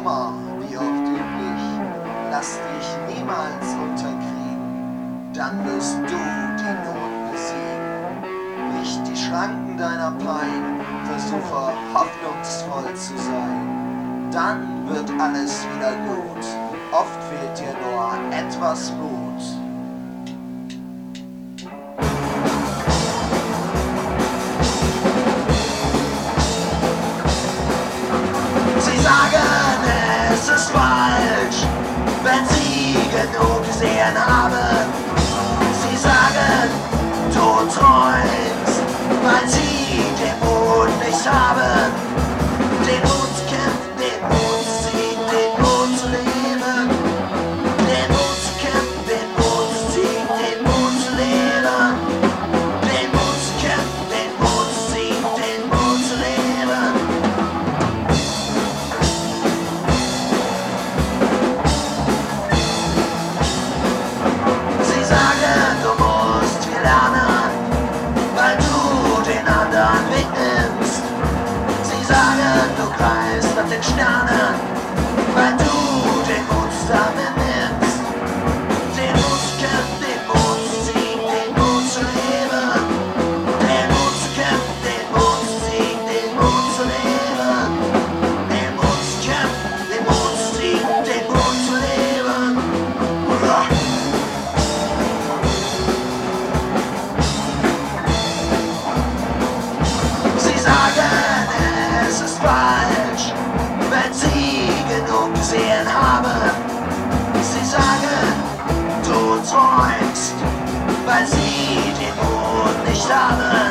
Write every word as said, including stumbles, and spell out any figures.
Kummer, wie oft üblich, lass dich niemals unterkriegen, dann wirst du die Not besiegen. Nicht die Schranken deiner Pein, versuche hoffnungsvoll zu sein, dann wird alles wieder gut, oft fehlt dir nur etwas Mut. Es ist falsch, wenn sie genug gesehen haben. Sie sagen, du träumst, weil sie den Mut nicht haben. Den Mut zu kämpfen, den Mut zu siegen, den Mut zu leben. Den Mut zu kämpfen, den Mut zu siegen, den Mut zu leben. Den Mut zu kämpfen, den Mut zu siegen, den Mut zu leben. Nach den Sternen, weil du den Mut zusammennimmst. Den Mut zu kämpfen, den Mut zu siegen, den Mut zu leben. Den Mut zu kämpfen, den Mut zu siegen, den Mut zu leben. Den Mut zu kämpfen, den Mut zu siegen, den Mut zu leben. Sie sagen, es ist falsch, wenn sie genug gesehen haben. Sie sagen, du träumst, weil sie den Mut nicht haben.